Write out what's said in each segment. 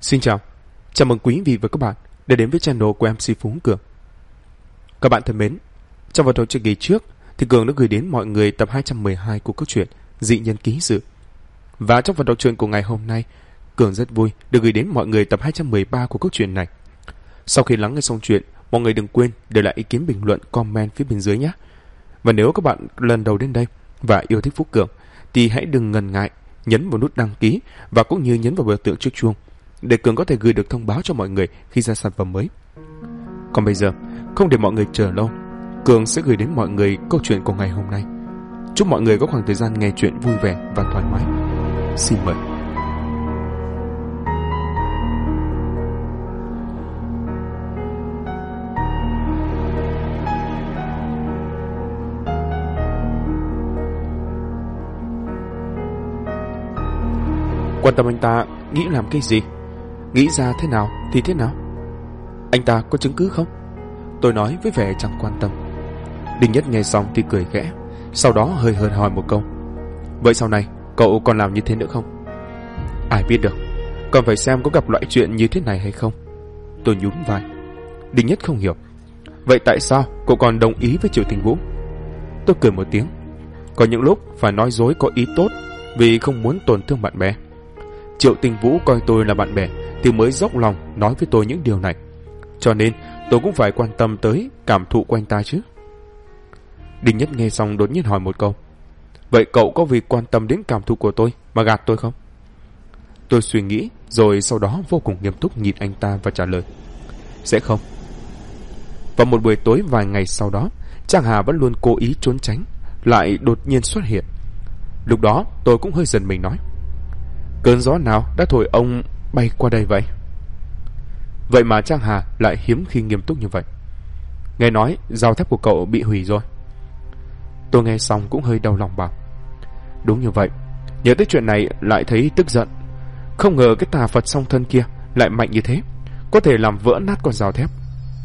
Xin chào mừng quý vị và các bạn đã đến với channel của MC Phú Cường. Các bạn thân mến, trong phần đầu chương kỳ trước thì Cường đã gửi đến mọi người tập 212 của câu chuyện Dị Nhân Ký Sự. Và trong phần đọc truyện của ngày hôm nay, Cường rất vui được gửi đến mọi người tập 213 của câu chuyện này. Sau khi lắng nghe xong chuyện, mọi người đừng quên để lại ý kiến bình luận, comment phía bên dưới nhé. Và nếu các bạn lần đầu đến đây và yêu thích Phú Cường thì hãy đừng ngần ngại nhấn vào nút đăng ký và cũng như nhấn vào biểu tượng chiếc chuông để Cường có thể gửi được thông báo cho mọi người khi ra sản phẩm mới. Còn bây giờ, không để mọi người chờ lâu, Cường sẽ gửi đến mọi người câu chuyện của ngày hôm nay. Chúc mọi người có khoảng thời gian nghe chuyện vui vẻ và thoải mái. Xin mời. Quan tâm anh ta nghĩ làm cái gì, nghĩ ra thế nào thì thế nào. Anh ta có chứng cứ không? Tôi nói với vẻ chẳng quan tâm. Đinh Nhất nghe xong thì cười khẽ, sau đó hơi hờn hỏi một câu: vậy sau này cậu còn làm như thế nữa không? Ai biết được, còn phải xem có gặp loại chuyện như thế này hay không. Tôi nhún vai. Đinh Nhất không hiểu. Vậy tại sao cậu còn đồng ý với Triệu Tình Vũ? Tôi cười một tiếng. Có những lúc phải nói dối có ý tốt vì không muốn tổn thương bạn bè. Triệu Tình Vũ coi tôi là bạn bè thì mới dốc lòng nói với tôi những điều này, cho nên tôi cũng phải quan tâm tới cảm thụ của anh ta chứ. Đinh Nhất nghe xong đột nhiên hỏi một câu: vậy cậu có vì quan tâm đến cảm thụ của tôi mà gạt tôi không? Tôi suy nghĩ rồi sau đó vô cùng nghiêm túc nhìn anh ta và trả lời: sẽ không. Vào một buổi tối vài ngày sau đó, Trang Hà vẫn luôn cố ý trốn tránh lại đột nhiên xuất hiện. Lúc đó tôi cũng hơi giận mình nói: cơn gió nào đã thổi ông bay qua đây vậy? Vậy mà Trang Hà lại hiếm khi nghiêm túc như vậy. Nghe nói dao thép của cậu bị hủy rồi. Tôi nghe xong cũng hơi đau lòng bảo: đúng như vậy. Nhớ tới chuyện này lại thấy tức giận. Không ngờ cái tà Phật song thân kia lại mạnh như thế, có thể làm vỡ nát con dao thép.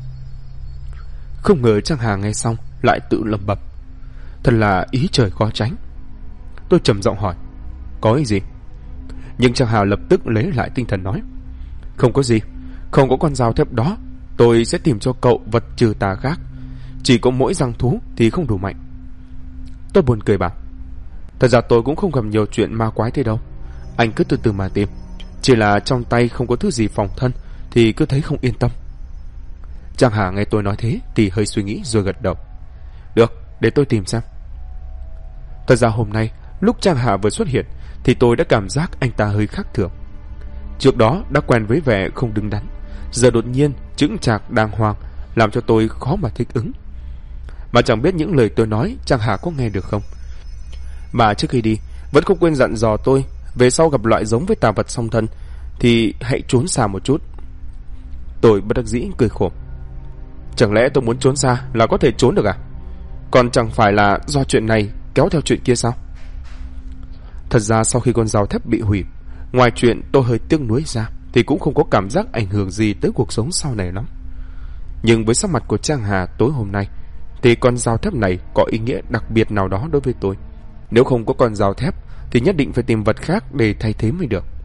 Không ngờ Trang Hà nghe xong lại tự lẩm bẩm: thật là ý trời khó tránh. Tôi trầm giọng hỏi: có ý gì? Nhưng Trang Hà lập tức lấy lại tinh thần nói: không có gì, không có con dao thép đó tôi sẽ tìm cho cậu vật trừ tà khác. Chỉ có mỗi răng thú thì không đủ mạnh. Tôi buồn cười bảo: thật ra tôi cũng không gặp nhiều chuyện ma quái thế đâu. Anh cứ từ từ mà tìm. Chỉ là trong tay không có thứ gì phòng thân thì cứ thấy không yên tâm. Trang Hà nghe tôi nói thế thì hơi suy nghĩ rồi gật đầu: được, để tôi tìm xem. Thật ra hôm nay lúc Trang Hà vừa xuất hiện thì tôi đã cảm giác anh ta hơi khác thường. Trước đó đã quen với vẻ không đứng đắn, giờ đột nhiên chững chạc đàng hoàng làm cho tôi khó mà thích ứng. Mà chẳng biết những lời tôi nói Trang Hà có nghe được không. Mà trước khi đi vẫn không quên dặn dò tôi về sau gặp loại giống với tà vật song thân thì hãy trốn xa một chút. Tôi bất đắc dĩ cười khổ: chẳng lẽ tôi muốn trốn xa là có thể trốn được à? Còn chẳng phải là do chuyện này kéo theo chuyện kia sao? Thật ra sau khi con dao thép bị hủy, ngoài chuyện tôi hơi tiếc nuối ra thì cũng không có cảm giác ảnh hưởng gì tới cuộc sống sau này lắm. Nhưng với sắc mặt của Trang Hà tối hôm nay thì con dao thép này có ý nghĩa đặc biệt nào đó đối với tôi. Nếu không có con dao thép thì nhất định phải tìm vật khác để thay thế mới được.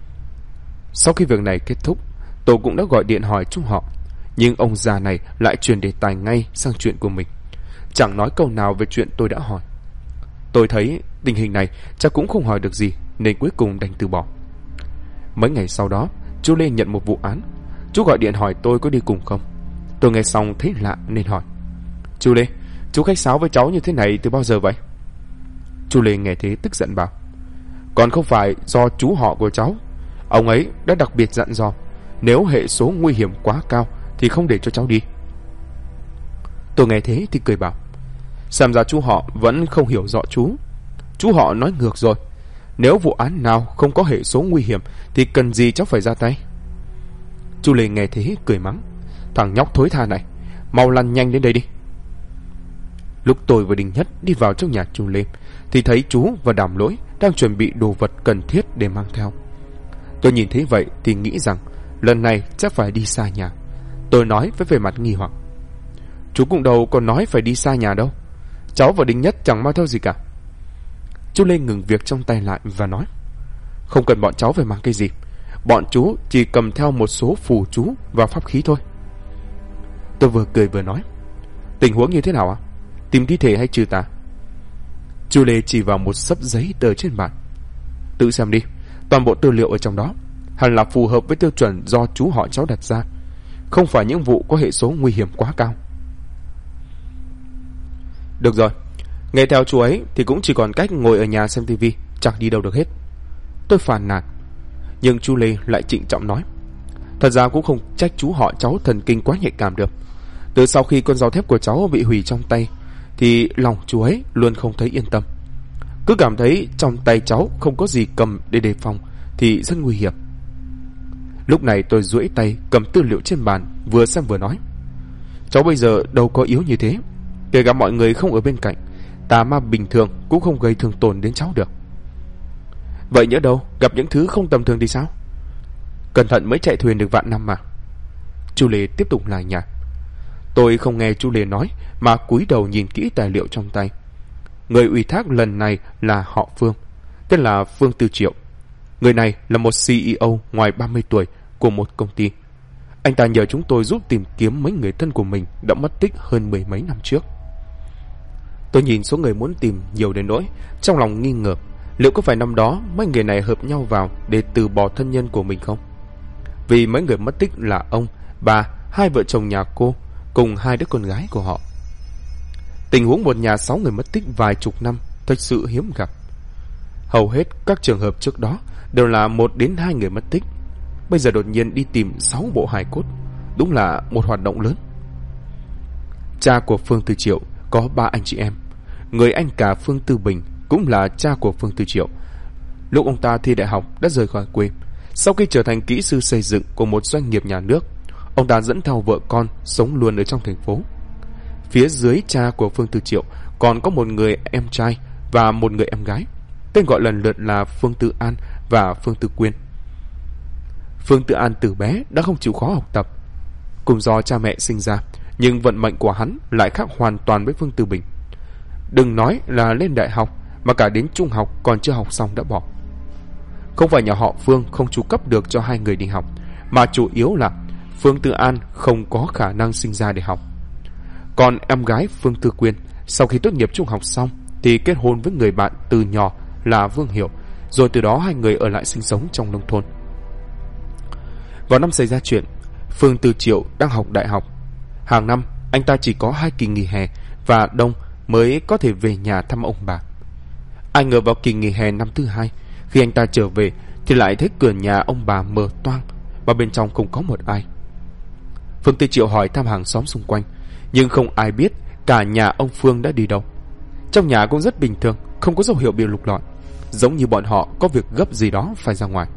Sau khi việc này kết thúc, tôi cũng đã gọi điện hỏi chú họ, nhưng ông già này lại chuyển đề tài ngay sang chuyện của mình, chẳng nói câu nào về chuyện tôi đã hỏi. Tôi thấy tình hình này chắc cũng không hỏi được gì nên cuối cùng đành từ bỏ. Mấy ngày sau đó, chú Lê nhận một vụ án. Chú gọi điện hỏi tôi có đi cùng không. Tôi nghe xong thấy lạ nên hỏi: chú Lê, chú khách sáo với cháu như thế này từ bao giờ vậy? Chú Lê nghe thế tức giận bảo: còn không phải do chú họ của cháu. Ông ấy đã đặc biệt dặn dò nếu hệ số nguy hiểm quá cao thì không để cho cháu đi. Tôi nghe thế thì cười bảo: xem ra chú họ vẫn không hiểu rõ chú. Chú họ nói ngược rồi. Nếu vụ án nào không có hệ số nguy hiểm thì cần gì cháu phải ra tay. Chú Lê nghe thế cười mắng: thằng nhóc thối tha này, mau lăn nhanh đến đây đi. Lúc tôi và Đinh Nhất đi vào trong nhà chú Lê thì thấy chú và Đàm Lỗi đang chuẩn bị đồ vật cần thiết để mang theo. Tôi nhìn thấy vậy thì nghĩ rằng lần này chắc phải đi xa nhà. Tôi nói với vẻ mặt nghi hoặc: chú cũng đâu còn nói phải đi xa nhà đâu. Cháu và Đinh Nhất chẳng mang theo gì cả. Chú Lê ngừng việc trong tay lại và nói: không cần bọn cháu phải mang cái gì. bọn chú chỉ cầm theo một số phù chú và pháp khí thôi. Tôi vừa cười vừa nói, tình huống như thế nào ạ? Tìm thi thể hay trừ tà? Chu Lê chỉ vào một xấp giấy tờ trên bàn. Tự xem đi, toàn bộ tư liệu ở trong đó hẳn là phù hợp với tiêu chuẩn do chú họ cháu đặt ra, không phải những vụ có hệ số nguy hiểm quá cao. Được rồi, nghe theo chú ấy thì cũng chỉ còn cách ngồi ở nhà xem tivi, chẳng đi đâu được hết. Tôi phàn nàn, nhưng chú Lê lại trịnh trọng nói, thật ra cũng không trách chú họ cháu thần kinh quá nhạy cảm được. Từ sau khi con dao thép của cháu bị hủy trong tay thì lòng chú ấy luôn không thấy yên tâm, cứ cảm thấy trong tay cháu không có gì cầm để đề phòng thì rất nguy hiểm. Lúc này tôi duỗi tay cầm tư liệu trên bàn, vừa xem vừa nói, cháu bây giờ đâu có yếu như thế, kể cả mọi người không ở bên cạnh, tà ma bình thường cũng không gây thương tổn đến cháu được. Vậy nhỡ đâu gặp những thứ không tầm thường thì sao? Cẩn thận mới chạy thuyền được vạn năm mà. Chu Lê tiếp tục lải nhải. Tôi không nghe Chu Lê nói mà cúi đầu nhìn kỹ tài liệu trong tay. Người ủy thác lần này là họ Phương, tên là Phương Tư Triệu. Người này là một CEO ngoài 30 tuổi của một công ty. Anh ta nhờ chúng tôi giúp tìm kiếm mấy người thân của mình đã mất tích hơn 10 mấy năm trước. Tôi nhìn số người muốn tìm nhiều đến nỗi trong lòng nghi ngờ liệu có phải năm đó mấy người này hợp nhau vào để từ bỏ thân nhân của mình không? Vì mấy người mất tích là ông, bà, hai vợ chồng nhà cô cùng hai đứa con gái của họ. Tình huống một nhà 6 người mất tích vài chục năm thật sự hiếm gặp. Hầu hết các trường hợp trước đó đều là 1 đến 2 người mất tích. Bây giờ đột nhiên đi tìm 6 bộ hài cốt, đúng là một hoạt động lớn. Cha của Phương Tư Triệu có 3 anh chị em. Người anh cả Phương Tư Bình cũng là cha của Phương Tư Triệu. Lúc ông ta thi đại học đã rời khỏi quê. Sau khi trở thành kỹ sư xây dựng của một doanh nghiệp nhà nước, ông ta dẫn theo vợ con sống luôn ở trong thành phố. Phía dưới cha của Phương Tư Triệu còn có một người em trai và một người em gái, tên gọi lần lượt là Phương Tư An và Phương Tư Quyên. Phương Tư An từ bé đã không chịu khó học tập, cùng do cha mẹ sinh ra, nhưng vận mệnh của hắn lại khác hoàn toàn với Phương Tư Bình. Đừng nói là lên đại học, mà cả đến trung học còn chưa học xong đã bỏ. Không phải nhà họ Phương không chu cấp được cho hai người đi học, mà chủ yếu là Phương Tư An không có khả năng sinh ra để học. Còn em gái Phương Tư Quyên sau khi tốt nghiệp trung học xong thì kết hôn với người bạn từ nhỏ là Vương Hiểu, rồi từ đó hai người ở lại sinh sống trong nông thôn. Vào năm xảy ra chuyện, Phương Tư Triệu đang học đại học. Hàng năm anh ta chỉ có 2 kỳ nghỉ hè và đông mới có thể về nhà thăm ông bà. Ai ngờ vào kỳ nghỉ hè năm thứ 2, khi anh ta trở về thì lại thấy cửa nhà ông bà mở toang, mà bên trong không có một ai. Phương Tư Triệu hỏi thăm hàng xóm xung quanh, nhưng không ai biết cả nhà ông Phương đã đi đâu. Trong nhà cũng rất bình thường, không có dấu hiệu bị lục lọi, giống như bọn họ có việc gấp gì đó phải ra ngoài.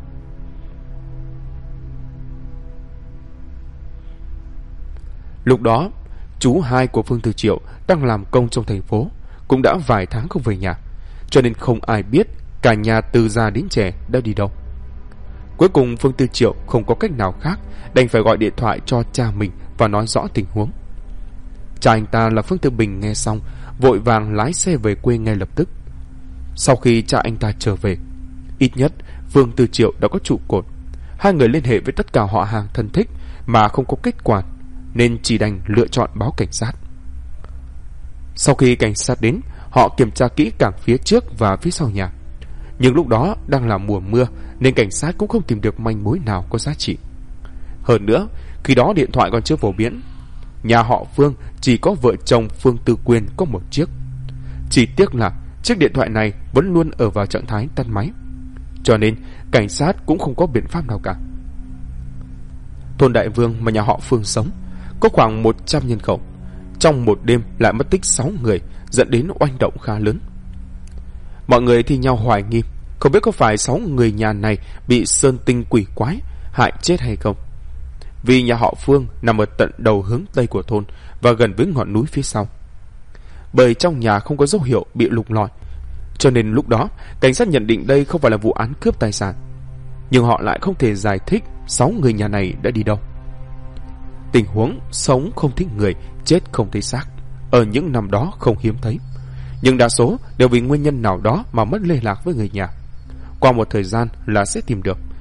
Lúc đó, chú hai của Phương Tư Triệu đang làm công trong thành phố, cũng đã vài tháng không về nhà, cho nên không ai biết cả nhà từ già đến trẻ đã đi đâu. Cuối cùng Phương Tư Triệu không có cách nào khác, đành phải gọi điện thoại cho cha mình và nói rõ tình huống. Cha anh ta là Phương Tư Bình nghe xong, vội vàng lái xe về quê ngay lập tức. Sau khi cha anh ta trở về, ít nhất Phương Tư Triệu đã có trụ cột. Hai người liên hệ với tất cả họ hàng thân thích mà không có kết quả, nên chỉ đành lựa chọn báo cảnh sát. Sau khi cảnh sát đến, họ kiểm tra kỹ càng phía trước và phía sau nhà. Nhưng lúc đó đang là mùa mưa nên cảnh sát cũng không tìm được manh mối nào có giá trị. Hơn nữa, khi đó điện thoại còn chưa phổ biến. Nhà họ Phương chỉ có vợ chồng Phương Tư Quyên có một chiếc. Chỉ tiếc là chiếc điện thoại này vẫn luôn ở vào trạng thái tắt máy, cho nên cảnh sát cũng không có biện pháp nào cả. Thôn Đại Vương mà nhà họ Phương sống có khoảng 100 nhân khẩu. Trong một đêm lại mất tích 6 người, dẫn đến oanh động khá lớn. Mọi người thi nhau hoài nghi, không biết có phải 6 người nhà này bị sơn tinh quỷ quái hại chết hay không. Vì nhà họ Phương nằm ở tận đầu hướng tây của thôn và gần với ngọn núi phía sau. Bởi trong nhà không có dấu hiệu bị lục lọi, cho nên lúc đó cảnh sát nhận định đây không phải là vụ án cướp tài sản. Nhưng họ lại không thể giải thích 6 người nhà này đã đi đâu. Tình huống sống không thấy người, chết không thấy xác ở những năm đó không hiếm thấy, nhưng đa số đều vì nguyên nhân nào đó mà mất liên lạc với người nhà. Qua một thời gian là sẽ tìm được.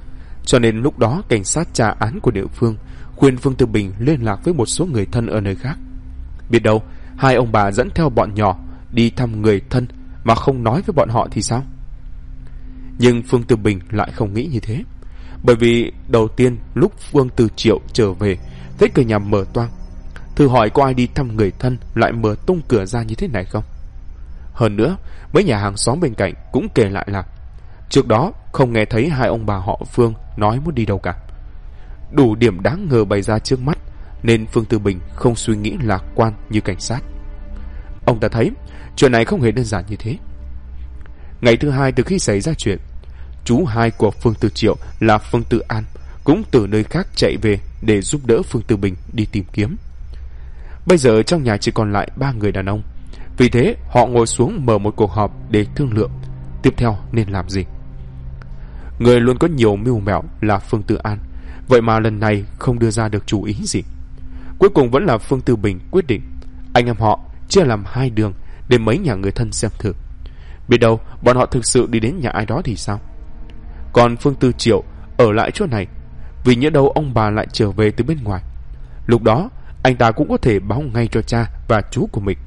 Cho nên lúc đó cảnh sát tra án của địa phương khuyên Phương Tư Bình liên lạc với một số người thân ở nơi khác. Biết đâu hai ông bà dẫn theo bọn nhỏ đi thăm người thân mà không nói với bọn họ thì sao? Nhưng Phương Tư Bình lại không nghĩ như thế. Bởi vì đầu tiên lúc Phương Tư Triệu trở về, thấy cửa nhà mở toang, thử hỏi có ai đi thăm người thân lại mở tung cửa ra như thế này không? Hơn nữa, mấy nhà hàng xóm bên cạnh cũng kể lại là trước đó không nghe thấy hai ông bà họ Phương nói muốn đi đâu cả. Đủ điểm đáng ngờ bày ra trước mắt, nên Phương Tư Bình không suy nghĩ lạc quan như cảnh sát. Ông ta thấy chuyện này không hề đơn giản như thế. Ngày thứ hai từ khi xảy ra chuyện, chú hai của Phương Tư Triệu là Phương Tư An cũng từ nơi khác chạy về để giúp đỡ Phương Tư Bình đi tìm kiếm. Bây giờ trong nhà chỉ còn lại 3 người đàn ông. Vì thế họ ngồi xuống mở một cuộc họp để thương lượng tiếp theo nên làm gì. Người luôn có nhiều mưu mẹo là Phương Tư An, vậy mà lần này không đưa ra được chủ ý gì. Cuối cùng vẫn là Phương Tư Bình quyết định anh em họ chia làm 2 đường để mấy nhà người thân xem thử. Biết đâu bọn họ thực sự đi đến nhà ai đó thì sao? Còn Phương Tư Triệu ở lại chỗ này, vì nhỡ đâu ông bà lại trở về từ bên ngoài. Lúc đó anh ta cũng có thể báo ngay cho cha và chú của mình.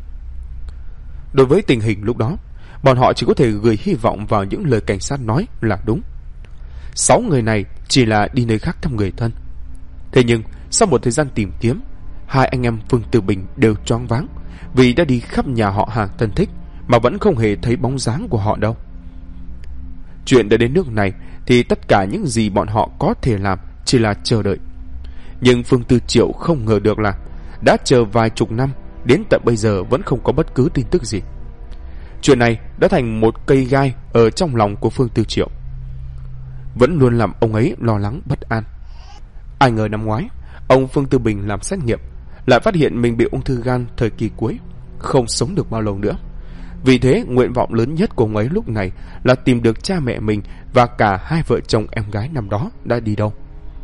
Đối với tình hình lúc đó, bọn họ chỉ có thể gửi hy vọng vào những lời cảnh sát nói là đúng. 6 người này chỉ là đi nơi khác thăm người thân. Thế nhưng sau một thời gian tìm kiếm, hai anh em Phương Tư Bình đều choáng váng vì đã đi khắp nhà họ hàng thân thích mà vẫn không hề thấy bóng dáng của họ đâu. Chuyện đã đến nước này thì tất cả những gì bọn họ có thể làm chỉ là chờ đợi. Nhưng Phương Tư Triệu không ngờ được là đã chờ vài chục năm, đến tận bây giờ vẫn không có bất cứ tin tức gì. Chuyện này đã thành một cây gai ở trong lòng của Phương Tư Triệu, vẫn luôn làm ông ấy lo lắng bất an. Ai ngờ năm ngoái ông Phương Tư Bình làm xét nghiệm lại phát hiện mình bị ung thư gan thời kỳ cuối, không sống được bao lâu nữa. Vì thế nguyện vọng lớn nhất của ông ấy lúc này là tìm được cha mẹ mình và cả hai vợ chồng em gái năm đó đã đi đâu.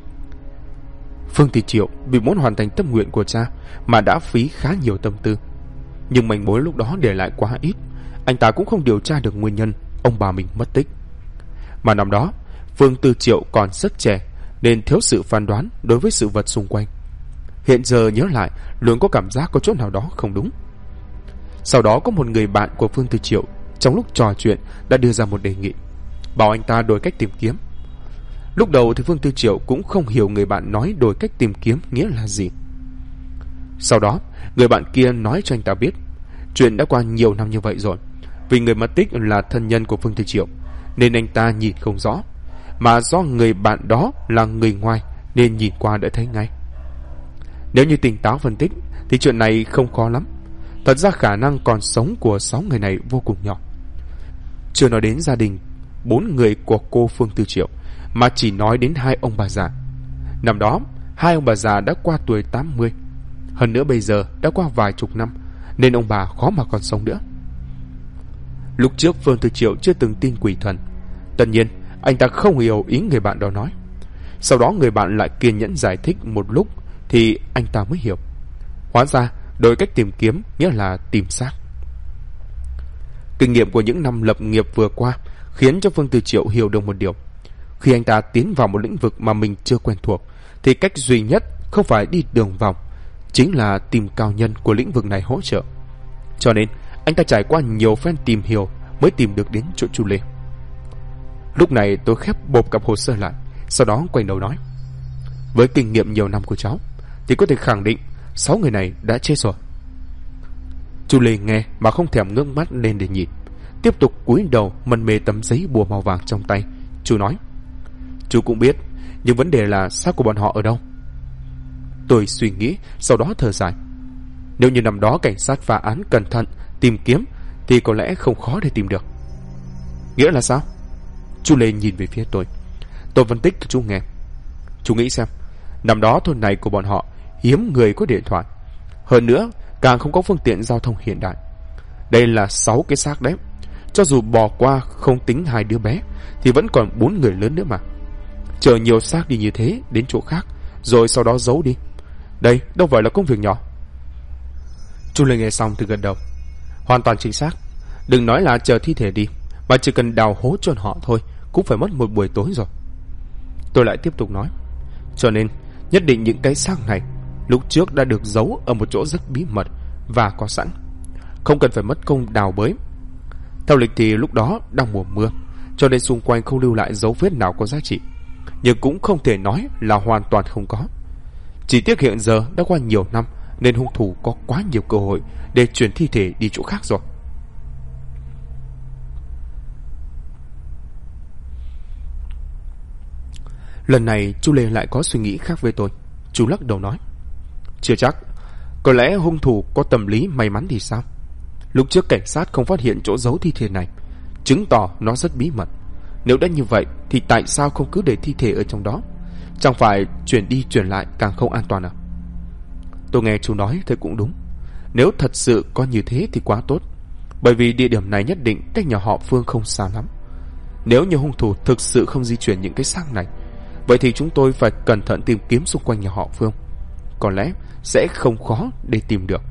Phương Tư Triệu vì muốn hoàn thành tâm nguyện của cha mà đã phí khá nhiều tâm tư, nhưng manh mối lúc đó để lại quá ít. Anh ta cũng không điều tra được nguyên nhân ông bà mình mất tích. Mà năm đó Phương Tư Triệu còn rất trẻ nên thiếu sự phán đoán đối với sự vật xung quanh. Hiện giờ nhớ lại luôn có cảm giác có chỗ nào đó không đúng. Sau đó có một người bạn của Phương Tư Triệu trong lúc trò chuyện đã đưa ra một đề nghị, bảo anh ta đổi cách tìm kiếm. Lúc đầu thì Phương Tư Triệu cũng không hiểu người bạn nói đổi cách tìm kiếm nghĩa là gì. Sau đó người bạn kia nói cho anh ta biết chuyện đã qua nhiều năm như vậy rồi. Vì người mất tích là thân nhân của Phương Tư Triệu nên anh ta nhìn không rõ, mà do người bạn đó là người ngoài nên nhìn qua đã thấy ngay. Nếu như tỉnh táo phân tích thì chuyện này không khó lắm. Thật ra khả năng còn sống của 6 người này vô cùng nhỏ. Chưa nói đến gia đình 4 người của cô Phương Tư Triệu, mà chỉ nói đến 2 ông bà già. Năm đó 2 ông bà già đã qua tuổi 80. Hơn nữa bây giờ đã qua vài chục năm nên ông bà khó mà còn sống nữa. Lúc trước Phương Tư Triệu chưa từng tin quỷ thần. Tất nhiên anh ta không hiểu ý người bạn đó nói. Sau đó người bạn lại kiên nhẫn giải thích một lúc thì anh ta mới hiểu. Hóa ra đổi cách tìm kiếm nghĩa là tìm xác. Kinh nghiệm của những năm lập nghiệp vừa qua khiến cho Phương Tư Triệu hiểu được một điều. Khi anh ta tiến vào một lĩnh vực mà mình chưa quen thuộc thì cách duy nhất không phải đi đường vòng, chính là tìm cao nhân của lĩnh vực này hỗ trợ. Cho nên anh ta trải qua nhiều phen tìm hiểu mới tìm được đến chỗ Chu Lê. Lúc này tôi khép bộp cặp hồ sơ lại, sau đó quay đầu nói, với kinh nghiệm nhiều năm của cháu thì có thể khẳng định 6 người này đã chết rồi. Chu Lê nghe mà không thèm ngước mắt lên để nhìn, tiếp tục cúi đầu mân mê tấm giấy bùa màu vàng trong tay. Chú nói, chú cũng biết, nhưng vấn đề là xác của bọn họ ở đâu? Tôi suy nghĩ, sau đó thở dài. Nếu như năm đó cảnh sát phá án cẩn thận tìm kiếm thì có lẽ không khó để tìm được. Nghĩa là sao? Chu Lê nhìn về phía tôi. Tôi phân tích cho chú nghe. Chú nghĩ xem, năm đó thôn này của bọn họ hiếm người có điện thoại, hơn nữa càng không có phương tiện giao thông hiện đại. Đây là 6 cái xác đấy. Cho dù bỏ qua không tính 2 đứa bé thì vẫn còn 4 người lớn nữa mà. Chở nhiều xác đi như thế đến chỗ khác rồi sau đó giấu đi, đây đâu phải là công việc nhỏ. Chu Lê nghe xong thì gật đầu. Hoàn toàn chính xác. Đừng nói là chờ thi thể đi, mà chỉ cần đào hố chôn họ thôi cũng phải mất một buổi tối rồi. Tôi lại tiếp tục nói, cho nên nhất định những cái xác này lúc trước đã được giấu ở một chỗ rất bí mật và có sẵn, không cần phải mất công đào bới. Theo lịch thì lúc đó đang mùa mưa, cho nên xung quanh không lưu lại dấu vết nào có giá trị, nhưng cũng không thể nói là hoàn toàn không có. Chỉ tiếc hiện giờ đã qua nhiều năm nên hung thủ có quá nhiều cơ hội để chuyển thi thể đi chỗ khác rồi. Lần này chú Lê lại có suy nghĩ khác với tôi. Chú lắc đầu nói, chưa chắc, có lẽ hung thủ có tâm lý may mắn thì sao. Lúc trước cảnh sát không phát hiện chỗ giấu thi thể này, chứng tỏ nó rất bí mật. Nếu đã như vậy thì tại sao không cứ để thi thể ở trong đó? Chẳng phải chuyển đi chuyển lại càng không an toàn à? Tôi nghe chú nói thấy cũng đúng. Nếu thật sự có như thế thì quá tốt, bởi vì địa điểm này nhất định cách nhà họ Phương không xa lắm. Nếu như hung thủ thực sự không di chuyển những cái xác này, vậy thì chúng tôi phải cẩn thận tìm kiếm xung quanh nhà họ Phương. Có lẽ sẽ không khó để tìm được.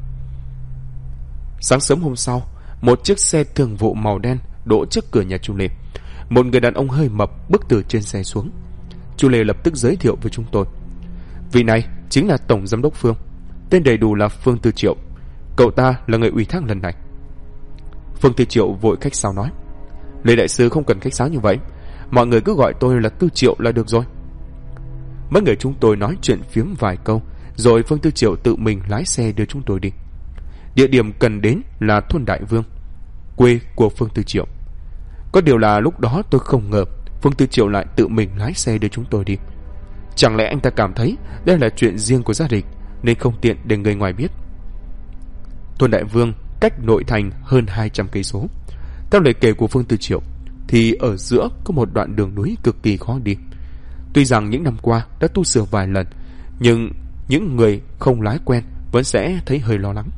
Sáng sớm hôm sau, một chiếc xe thương vụ màu đen đỗ trước cửa nhà chú Lê. Một người đàn ông hơi mập bước từ trên xe xuống. Chú Lê lập tức giới thiệu với chúng tôi, vị này chính là Tổng Giám đốc Phương, tên đầy đủ là Phương Tư Triệu. Cậu ta là người ủy thác lần này. Phương Tư Triệu vội khách sáo nói, Lê đại sư không cần khách sáo như vậy, mọi người cứ gọi tôi là Tư Triệu là được rồi. Mấy người chúng tôi nói chuyện phiếm vài câu, rồi Phương Tư Triệu tự mình lái xe đưa chúng tôi đi. Địa điểm cần đến là thôn Đại Vương, quê của Phương Tư Triệu. Có điều là lúc đó tôi không ngờ Phương Tư Triệu lại tự mình lái xe đưa chúng tôi đi. Chẳng lẽ anh ta cảm thấy đây là chuyện riêng của gia đình nên không tiện để người ngoài biết. Thôn Đại Vương cách nội thành hơn 200 cây số. Theo lời kể của Phương Tư Triệu thì ở giữa có một đoạn đường núi cực kỳ khó đi. Tuy rằng những năm qua đã tu sửa vài lần, nhưng những người không lái quen vẫn sẽ thấy hơi lo lắng.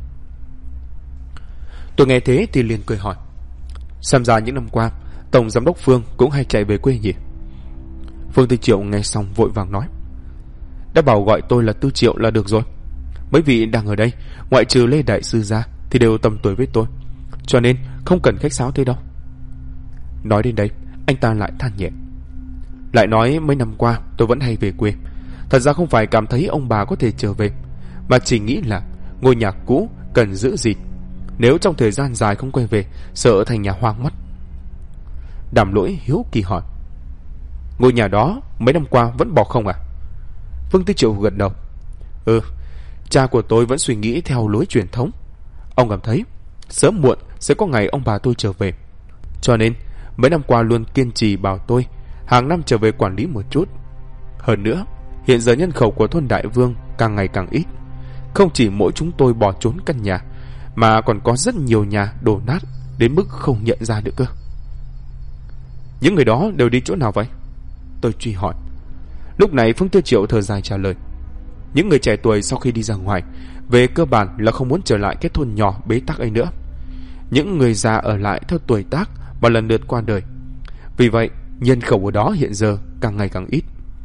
Tôi nghe thế thì liền cười hỏi, xem ra những năm qua Tổng Giám đốc Phương cũng hay chạy về quê nhỉ? Phương Tư Triệu nghe xong vội vàng nói, đã bảo gọi tôi là Tư Triệu là được rồi. Mấy vị đang ở đây, ngoại trừ Lê đại sư ra thì đều tầm tuổi với tôi, cho nên không cần khách sáo thế đâu. Nói đến đây, anh ta lại than nhẹ, lại nói mấy năm qua tôi vẫn hay về quê. Thật ra không phải cảm thấy ông bà có thể trở về, mà chỉ nghĩ là ngôi nhà cũ cần giữ gìn. Nếu trong thời gian dài không quay về, sợ thành nhà hoang mất. Đàm Lỗi hiếu kỳ hỏi, ngôi nhà đó mấy năm qua vẫn bỏ không à? Phương Tư Triệu gật đầu, cha của tôi vẫn suy nghĩ theo lối truyền thống. Ông cảm thấy sớm muộn sẽ có ngày ông bà tôi trở về, cho nên mấy năm qua luôn kiên trì bảo tôi hàng năm trở về quản lý một chút. Hơn nữa, hiện giờ nhân khẩu của thôn Đại Vương càng ngày càng ít. Không chỉ mỗi chúng tôi bỏ trốn căn nhà, mà còn có rất nhiều nhà đổ nát đến mức không nhận ra được cơ. Những người đó đều đi chỗ nào vậy? Tôi truy hỏi. Lúc này Phương Tư Triệu thở dài trả lời, những người trẻ tuổi sau khi đi ra ngoài, về cơ bản là không muốn trở lại cái thôn nhỏ bế tắc ấy nữa. Những người già ở lại theo tuổi tác và lần lượt qua đời. Vì vậy nhân khẩu ở đó hiện giờ càng ngày càng ít.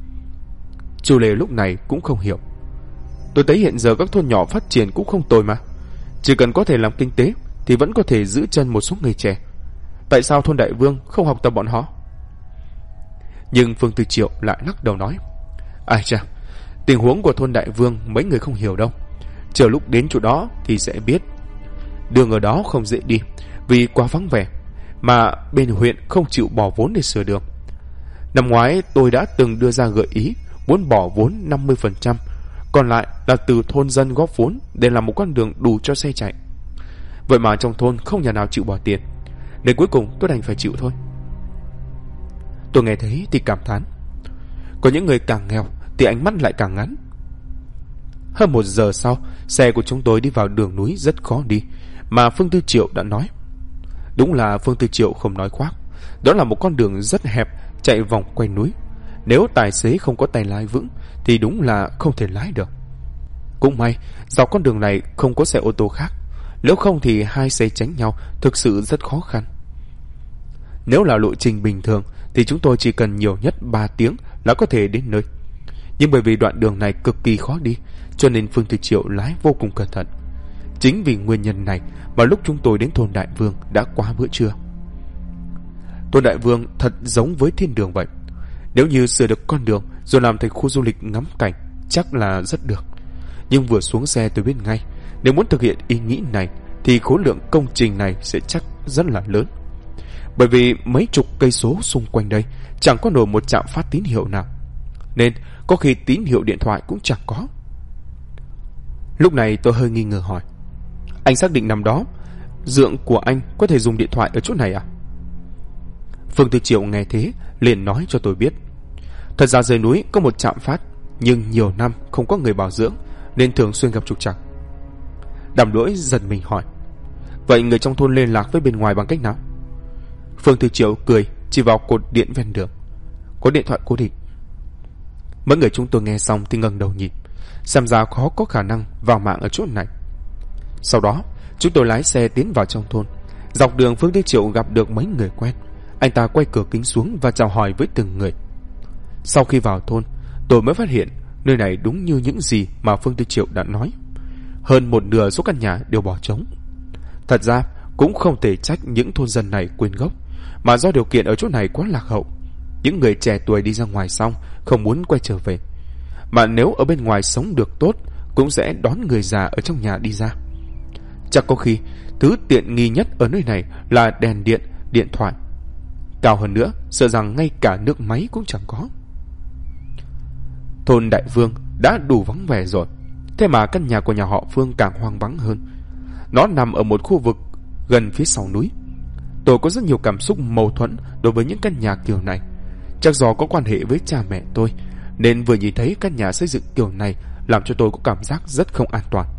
Chú Lê lúc này cũng không hiểu. Tôi thấy hiện giờ các thôn nhỏ phát triển cũng không tồi mà. Chỉ cần có thể làm kinh tế thì vẫn có thể giữ chân một số người trẻ. Tại sao thôn Đại Vương không học tập bọn họ? Nhưng Phương Tư Triệu lại lắc đầu nói, ai chà, tình huống của thôn Đại Vương mấy người không hiểu đâu. Chờ lúc đến chỗ đó thì sẽ biết. Đường ở đó không dễ đi vì quá vắng vẻ, mà bên huyện không chịu bỏ vốn để sửa đường. Năm ngoái tôi đã từng đưa ra gợi ý muốn bỏ vốn 50%, còn lại là từ thôn dân góp vốn để làm một con đường đủ cho xe chạy. Vậy mà trong thôn không nhà nào chịu bỏ tiền, nên cuối cùng tôi đành phải chịu thôi. Tôi nghe thấy thì cảm thán, có những người càng nghèo thì ánh mắt lại càng ngắn. Hơn 1 giờ sau, xe của chúng tôi đi vào đường núi rất khó đi, mà Phương Tư Triệu đã nói. Đúng là Phương Tư Triệu không nói khoác. Đó là một con đường rất hẹp, chạy vòng quanh núi. Nếu tài xế không có tay lái vững thì đúng là không thể lái được. Cũng may dọc con đường này không có xe ô tô khác, nếu không thì hai xe tránh nhau thực sự rất khó khăn. Nếu là lộ trình bình thường thì chúng tôi chỉ cần nhiều nhất 3 tiếng là có thể đến nơi. Nhưng bởi vì đoạn đường này cực kỳ khó đi, cho nên Phương Tư Triệu lái vô cùng cẩn thận. Chính vì nguyên nhân này mà lúc chúng tôi đến thôn Đại Vương đã quá bữa trưa. Thôn Đại Vương thật giống với thiên đường vậy. Nếu như sửa được con đường rồi làm thành khu du lịch ngắm cảnh, chắc là rất được. Nhưng vừa xuống xe tôi biết ngay, nếu muốn thực hiện ý nghĩ này thì khối lượng công trình này sẽ chắc rất là lớn. Bởi vì mấy chục cây số xung quanh đây chẳng có nổi một trạm phát tín hiệu nào, nên có khi tín hiệu điện thoại cũng chẳng có. Lúc này tôi hơi nghi ngờ hỏi: anh xác định năm đó dượng của anh có thể dùng điện thoại ở chỗ này à? Phương Tư Triệu nghe thế liền nói cho tôi biết, thật ra dưới núi có một trạm phát, nhưng nhiều năm không có người bảo dưỡng nên thường xuyên gặp trục trặc. Đàm Đỗi giật mình hỏi: vậy người trong thôn liên lạc với bên ngoài bằng cách nào? Phương Tư Triệu cười chỉ vào cột điện ven đường: có điện thoại cố định. Mấy người chúng tôi nghe xong thì ngẩng đầu nhìn, xem ra khó có khả năng vào mạng ở chỗ này. Sau đó chúng tôi lái xe tiến vào trong thôn. Dọc đường Phương Tư Triệu gặp được mấy người quen. Anh ta quay cửa kính xuống và chào hỏi với từng người. Sau khi vào thôn, tôi mới phát hiện nơi này đúng như những gì mà Phương Tư Triệu đã nói. Hơn một nửa số căn nhà đều bỏ trống. Thật ra cũng không thể trách những thôn dân này quên gốc, mà do điều kiện ở chỗ này quá lạc hậu. Những người trẻ tuổi đi ra ngoài xong không muốn quay trở về, mà nếu ở bên ngoài sống được tốt cũng sẽ đón người già ở trong nhà đi ra. Chắc có khi thứ tiện nghi nhất ở nơi này là đèn điện, điện thoại. Cao hơn nữa, sợ rằng ngay cả nước máy cũng chẳng có. Thôn Đại Vương đã đủ vắng vẻ rồi, thế mà căn nhà của nhà họ Phương càng hoang vắng hơn. Nó nằm ở một khu vực gần phía sau núi. Tôi có rất nhiều cảm xúc mâu thuẫn đối với những căn nhà kiểu này. Chắc do có quan hệ với cha mẹ tôi, nên vừa nhìn thấy căn nhà xây dựng kiểu này làm cho tôi có cảm giác rất không an toàn.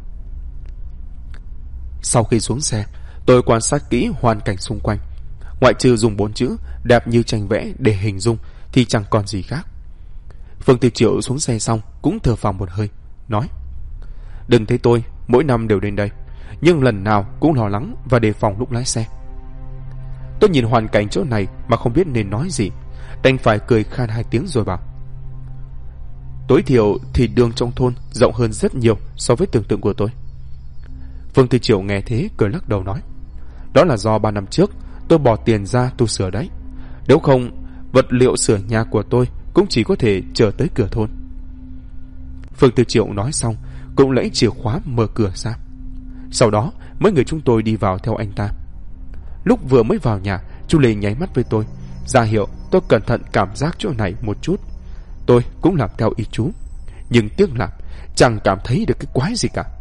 Sau khi xuống xe, tôi quan sát kỹ hoàn cảnh xung quanh. Ngoại trừ dùng 4 chữ đẹp như tranh vẽ để hình dung thì chẳng còn gì khác. Phương Tư Triệu xuống xe xong cũng thở phào một hơi, nói: đừng thấy tôi mỗi năm đều đến đây, nhưng lần nào cũng lo lắng và đề phòng lúc lái xe. Tôi nhìn hoàn cảnh chỗ này mà không biết nên nói gì, đành phải cười khan 2 tiếng rồi bảo: tối thiểu thì đường trong thôn rộng hơn rất nhiều so với tưởng tượng của tôi. Phương Tư Triệu nghe thế cười lắc đầu nói: đó là do 3 năm trước tôi bỏ tiền ra tu sửa đấy. Nếu không, vật liệu sửa nhà của tôi cũng chỉ có thể chờ tới cửa thôn. Phương Tư Triệu nói xong cũng lấy chìa khóa mở cửa ra. Sau đó mấy người chúng tôi đi vào theo anh ta. Lúc vừa mới vào nhà, chú Lê nháy mắt với tôi, ra hiệu tôi cẩn thận cảm giác chỗ này một chút. Tôi cũng làm theo ý chú, nhưng tiếc là chẳng cảm thấy được cái quái gì cả.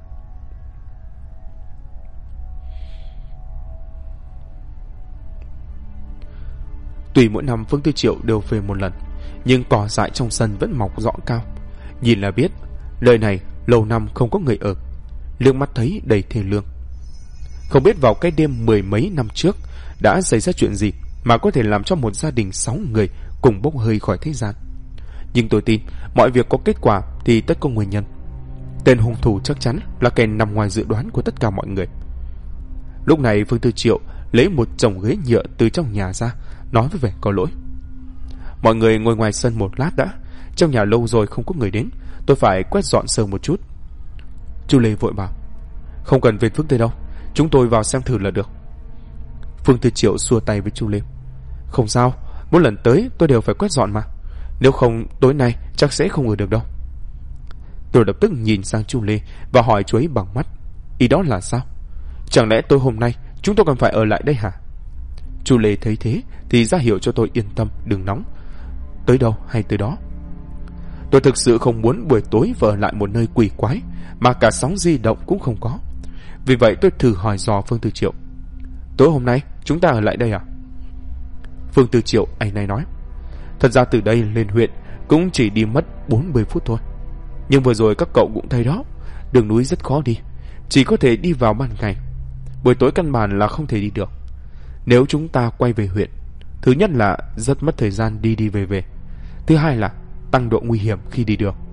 Tuy mỗi năm Phương Tư Triệu đều về một lần, nhưng cỏ dại trong sân vẫn mọc rõ cao. Nhìn là biết nơi này lâu năm không có người ở. Liếc mắt thấy đầy thê lương. Không biết vào cái đêm 10 mấy năm trước đã xảy ra chuyện gì mà có thể làm cho một gia đình 6 người cùng bốc hơi khỏi thế gian. Nhưng tôi tin mọi việc có kết quả thì tất có nguyên nhân. Tên hung thủ chắc chắn là kẻ nằm ngoài dự đoán của tất cả mọi người. Lúc này Phương Tư Triệu lấy một chồng ghế nhựa từ trong nhà ra, nói với vẻ có lỗi: mọi người ngồi ngoài sân một lát đã, trong nhà lâu rồi không có người đến, tôi phải quét dọn sơ một chút. Chú Lê vội bảo: không cần về Phương Tây đâu, chúng tôi vào xem thử là được. Phương Tư Triệu xua tay với chú Lê: không sao, mỗi lần tới tôi đều phải quét dọn mà, nếu không tối nay chắc sẽ không ở được đâu. Tôi lập tức nhìn sang chú Lê và hỏi chú ấy bằng mắt: ý đó là sao? Chẳng lẽ tối hôm nay chúng tôi cần phải ở lại đây hả? Chú Lê thấy thế thì ra hiệu cho tôi yên tâm, đừng nóng, tới đâu hay tới đó. Tôi thực sự không muốn buổi tối ở lại một nơi quỷ quái mà cả sóng di động cũng không có. Vì vậy tôi thử hỏi dò Phương Tư Triệu: tối hôm nay chúng ta ở lại đây à? Phương Tư Triệu anh này nói: thật ra từ đây lên huyện cũng chỉ đi mất 40 phút thôi. Nhưng vừa rồi các cậu cũng thấy đó, đường núi rất khó đi, chỉ có thể đi vào ban ngày. Buổi tối căn bản là không thể đi được. Nếu chúng ta quay về huyện, thứ nhất là rất mất thời gian đi đi về về, thứ hai là tăng độ nguy hiểm khi đi đường.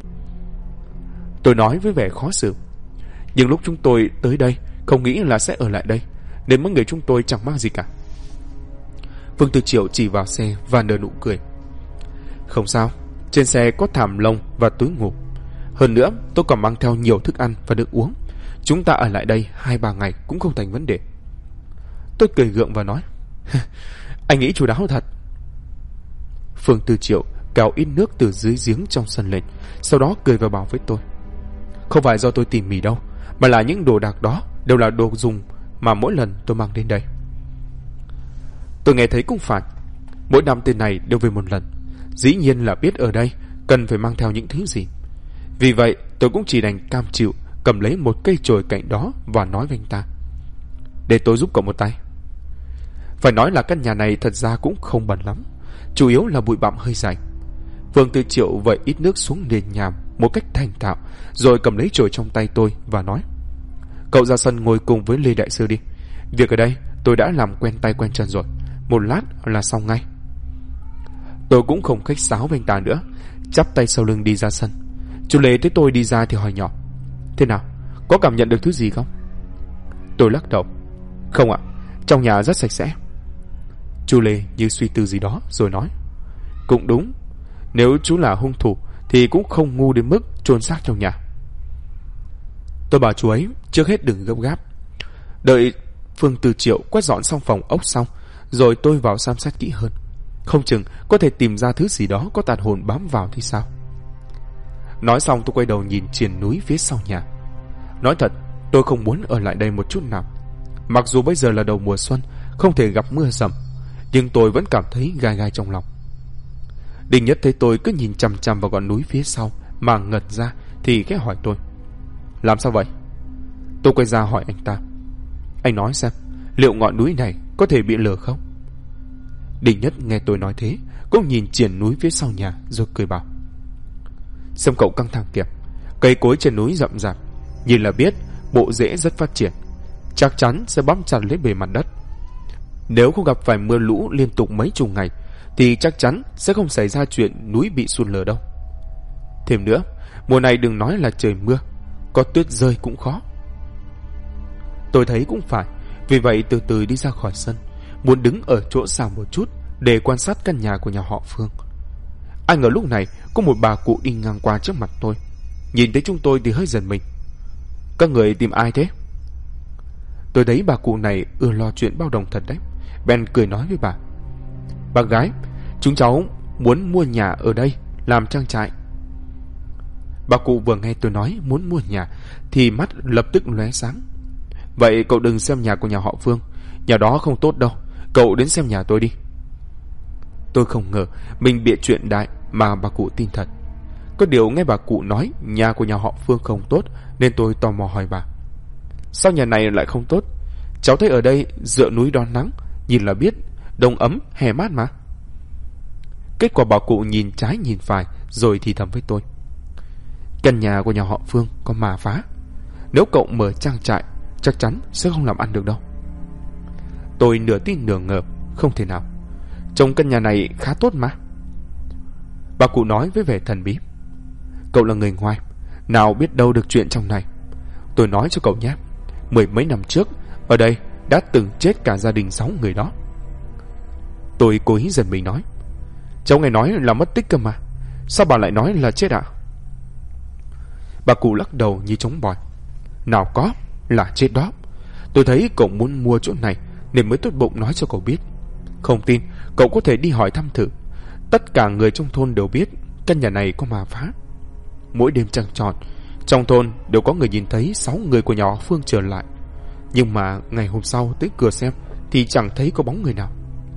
Tôi nói với vẻ khó xử. Nhưng lúc chúng tôi tới đây không nghĩ là sẽ ở lại đây, nên mấy người chúng tôi chẳng mang gì cả. Phương Tư Triệu chỉ vào xe và nở nụ cười: không sao, trên xe có thảm lông và túi ngủ. Hơn nữa tôi còn mang theo nhiều thức ăn và nước uống. Chúng ta ở lại đây 2-3 ngày cũng không thành vấn đề. Tôi cười gượng và nói: anh nghĩ chu đáo thật. Phương Tư Triệu kéo ít nước từ dưới giếng trong sân lên, sau đó cười và bảo với tôi: "Không phải do tôi tỉ mỉ đâu, mà là những đồ đạc đó đều là đồ dùng mà mỗi lần tôi mang đến đây." Tôi nghe thấy cũng phải. Mỗi năm tên này đều về một lần, dĩ nhiên là biết ở đây cần phải mang theo những thứ gì. Vì vậy tôi cũng chỉ đành cam chịu, cầm lấy một cây chổi cạnh đó và nói với anh ta: "Để tôi giúp cậu một tay." Phải nói là căn nhà này thật ra cũng không bẩn lắm, chủ yếu là bụi bặm hơi dày. Vương Tư Triệu vẩy ít nước xuống nền nhà một cách thành thạo, rồi cầm lấy chổi trong tay tôi và nói: "Cậu ra sân ngồi cùng với Lê Đại Sư đi. Việc ở đây tôi đã làm quen tay quen chân rồi, một lát là xong ngay." Tôi cũng không khách sáo với anh ta nữa, chắp tay sau lưng đi ra sân. Chú Lê thấy tôi đi ra thì hỏi nhỏ: "Thế nào, có cảm nhận được thứ gì không?" Tôi lắc đầu: "Không ạ, trong nhà rất sạch sẽ." Chú Lê như suy tư gì đó rồi nói: "Cũng đúng, nếu chú là hung thủ thì cũng không ngu đến mức chôn xác trong nhà." Tôi bảo chú ấy trước hết đừng gấp gáp, đợi Phương Từ Triệu quét dọn xong phòng ốc xong, rồi tôi vào xem xét kỹ hơn. Không chừng có thể tìm ra thứ gì đó có tàn hồn bám vào thì sao. Nói xong tôi quay đầu nhìn triền núi phía sau nhà. Nói thật, tôi không muốn ở lại đây một chút nào. Mặc dù bây giờ là đầu mùa xuân, không thể gặp mưa rầm, nhưng tôi vẫn cảm thấy gai gai trong lòng. Đình Nhất thấy tôi cứ nhìn chằm chằm vào ngọn núi phía sau mà ngẩn ra thì khẽ hỏi tôi: "Làm sao vậy?" Tôi quay ra hỏi anh ta: "Anh nói xem, liệu ngọn núi này có thể bị lở không?" Đình Nhất nghe tôi nói thế cũng nhìn triền núi phía sau nhà rồi cười bảo: "Xem cậu căng thẳng kìa, cây cối trên núi rậm rạp, nhìn là biết bộ rễ rất phát triển, chắc chắn sẽ bám chặt lấy bề mặt đất. Nếu không gặp phải mưa lũ liên tục mấy chục ngày thì chắc chắn sẽ không xảy ra chuyện núi bị sụt lở đâu. Thêm nữa, mùa này đừng nói là trời mưa, có tuyết rơi cũng khó." Tôi thấy cũng phải, vì vậy từ từ đi ra khỏi sân, muốn đứng ở chỗ xa một chút để quan sát căn nhà của nhà họ Phương. Ai ngờ lúc này có một bà cụ đi ngang qua trước mặt tôi. Nhìn thấy chúng tôi thì hơi giật mình: "Các người tìm ai thế?" Tôi thấy bà cụ này ưa lo chuyện bao đồng thật đấy, bèn cười nói với bà: "Bác gái, chúng cháu muốn mua nhà ở đây làm trang trại." Bà cụ vừa nghe tôi nói muốn mua nhà thì mắt lập tức lóe sáng: "Vậy cậu đừng xem nhà của nhà họ Phương, nhà đó không tốt đâu, cậu đến xem nhà tôi đi." Tôi không ngờ mình bịa chuyện đại mà bà cụ tin thật. Có điều nghe bà cụ nói nhà của nhà họ Phương không tốt nên tôi tò mò hỏi bà: "Sao nhà này lại không tốt? Cháu thấy ở đây dựa núi đón nắng, nhìn là biết đông ấm hè mát mà." Kết quả bà cụ nhìn trái nhìn phải rồi thì thầm với tôi: "Căn nhà của nhà họ Phương có ma phá, nếu cậu mở trang trại chắc chắn sẽ không làm ăn được đâu." Tôi nửa tin nửa ngờ: "Không thể nào, trông căn nhà này khá tốt mà." Bà cụ nói với vẻ thần bí: "Cậu là người ngoài, nào biết đâu được chuyện trong này. Tôi nói cho cậu nhé, 10 mấy năm trước ở đây đã từng chết cả gia đình 6 người đó." Tôi cố ý giật mình nói: "Cháu nghe nói là mất tích cơ mà, sao bà lại nói là chết ạ?" Bà cụ lắc đầu như trống bỏi: "Nào có, là chết đó. Tôi thấy cậu muốn mua chỗ này nên mới tốt bụng nói cho cậu biết. Không tin, cậu có thể đi hỏi thăm thử. Tất cả người trong thôn đều biết căn nhà này có ma phá. Mỗi đêm trăng tròn, trong thôn đều có người nhìn thấy 6 người của nhà họ Phương trở lại. Nhưng mà ngày hôm sau tới cửa xem thì chẳng thấy có bóng người nào."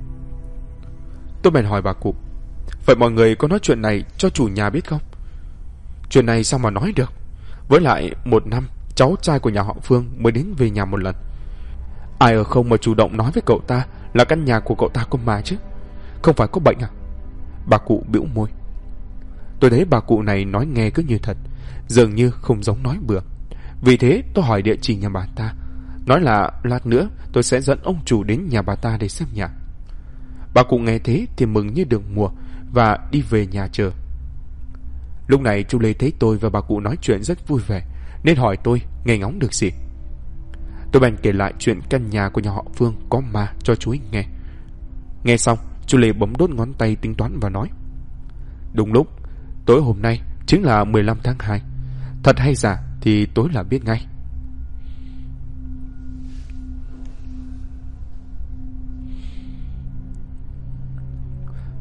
Tôi bèn hỏi bà cụ: "Vậy mọi người có nói chuyện này cho chủ nhà biết không?" "Chuyện này sao mà nói được? Với lại một năm cháu trai của nhà họ Phương mới đến về nhà một lần. Ai ở không mà chủ động nói với cậu ta là căn nhà của cậu ta có ma chứ? Không phải có bệnh à?" Bà cụ bĩu môi. Tôi thấy bà cụ này nói nghe cứ như thật, dường như không giống nói bừa. Vì thế tôi hỏi địa chỉ nhà bà ta, nói là lát nữa tôi sẽ dẫn ông chủ đến nhà bà ta để xem nhà. Bà cụ nghe thế thì mừng như được mùa và đi về nhà chờ. Lúc này chú Lê thấy tôi và bà cụ nói chuyện rất vui vẻ nên hỏi tôi nghe ngóng được gì. Tôi bèn kể lại chuyện căn nhà của nhà họ Phương có ma cho chú ấy nghe. Nghe xong, chú Lê bấm đốt ngón tay tính toán và nói: "Đúng lúc, tối hôm nay chính là 15 tháng 2. Thật hay giả thì tối là biết ngay."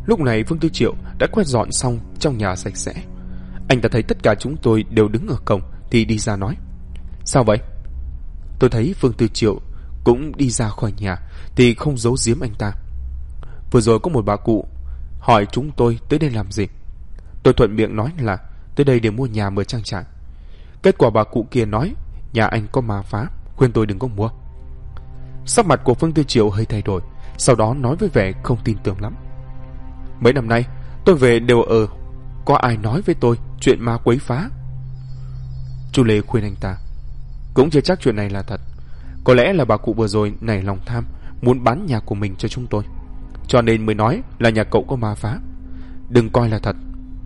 Lúc này Phương Tư Triệu đã quét dọn xong trong nhà sạch sẽ. Anh ta thấy tất cả chúng tôi đều đứng ở cổng thì đi ra nói: Sao vậy? Tôi thấy Phương Tư Triệu cũng đi ra khỏi nhà thì không giấu giếm anh ta. Vừa rồi có một bà cụ hỏi chúng tôi tới đây làm gì. Tôi thuận miệng nói là tới đây để mua nhà mở trang trại. Kết quả bà cụ kia nói nhà anh có ma phá, khuyên tôi đừng có mua. Sắc mặt của Phương Tư Triệu hơi thay đổi, sau đó nói với vẻ không tin tưởng lắm: Mấy năm nay tôi về đều ở, có ai nói với tôi chuyện ma quấy phá? Chu Lê khuyên anh ta: Cũng chưa chắc chuyện này là thật. Có lẽ là bà cụ vừa rồi nảy lòng tham, muốn bán nhà của mình cho chúng tôi, cho nên mới nói là nhà cậu có ma phá. Đừng coi là thật.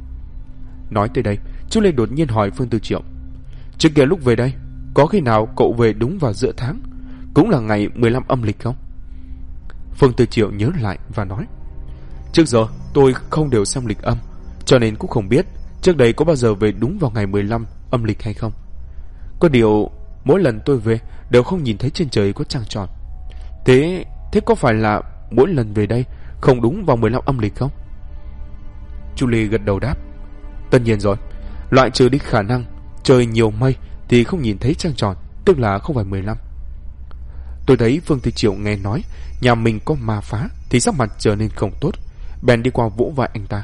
Nói tới đây, Chu Lê đột nhiên hỏi Phương Tư Triệu: Trước kia lúc về đây, có khi nào cậu về đúng vào giữa tháng, cũng là ngày 15 âm lịch không? Phương Tư Triệu nhớ lại và nói: Trước giờ tôi không đều xem lịch âm, cho nên cũng không biết trước đây có bao giờ về đúng vào ngày 15 âm lịch hay không. Có điều mỗi lần tôi về đều không nhìn thấy trên trời có trăng tròn. Thế có phải là mỗi lần về đây không đúng vào 15 âm lịch không? Chu Lê gật đầu đáp: Tất nhiên rồi, loại trừ đi khả năng trời nhiều mây thì không nhìn thấy trăng tròn, tức là không phải 15. Tôi thấy Phương Tư Triệu nghe nói nhà mình có ma phá thì sắc mặt trở nên không tốt, bèn đi qua vỗ vai anh ta: